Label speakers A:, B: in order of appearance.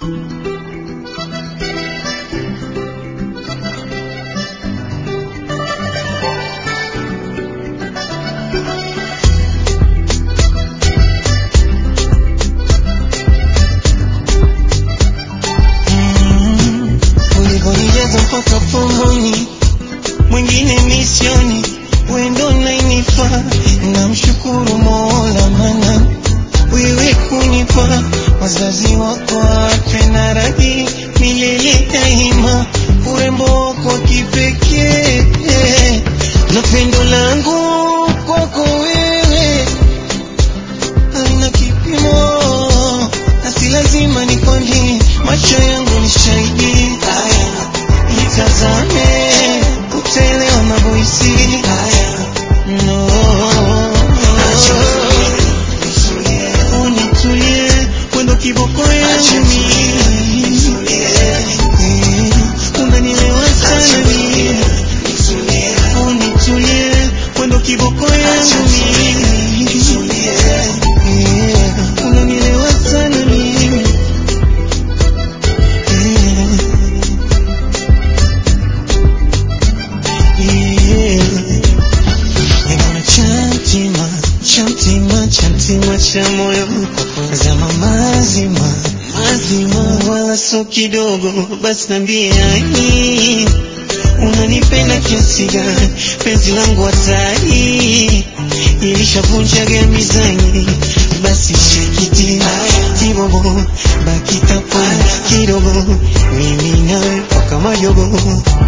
A: Ulivyonijaza mpaka pomoni, mwingine misioni, wewe ndo unayenifaa. Namshukuru Mola maana wewe kunipa wazazi wako afe na radhi milele daima, urembo wako kipekee na pendo langu kwako wewe haina kipimo, na si lazima nikwambie, macho yangu ni shahidi. Itazame utaelewa mavoisi no. Unitulie wendo kiboko yangu unanielewa sana mimi. Unitulie wendo kiboko yangu unanielewa sana mimi. Chantima cha moyo zama mazima wala so kidogo, basi nambie ai unanipenda kiasi gani? Penzi langu hatari ilishavunjaga mizani, basi shikiti kibogo bakita kwa kidogo, mimi nawe mpaka majogo.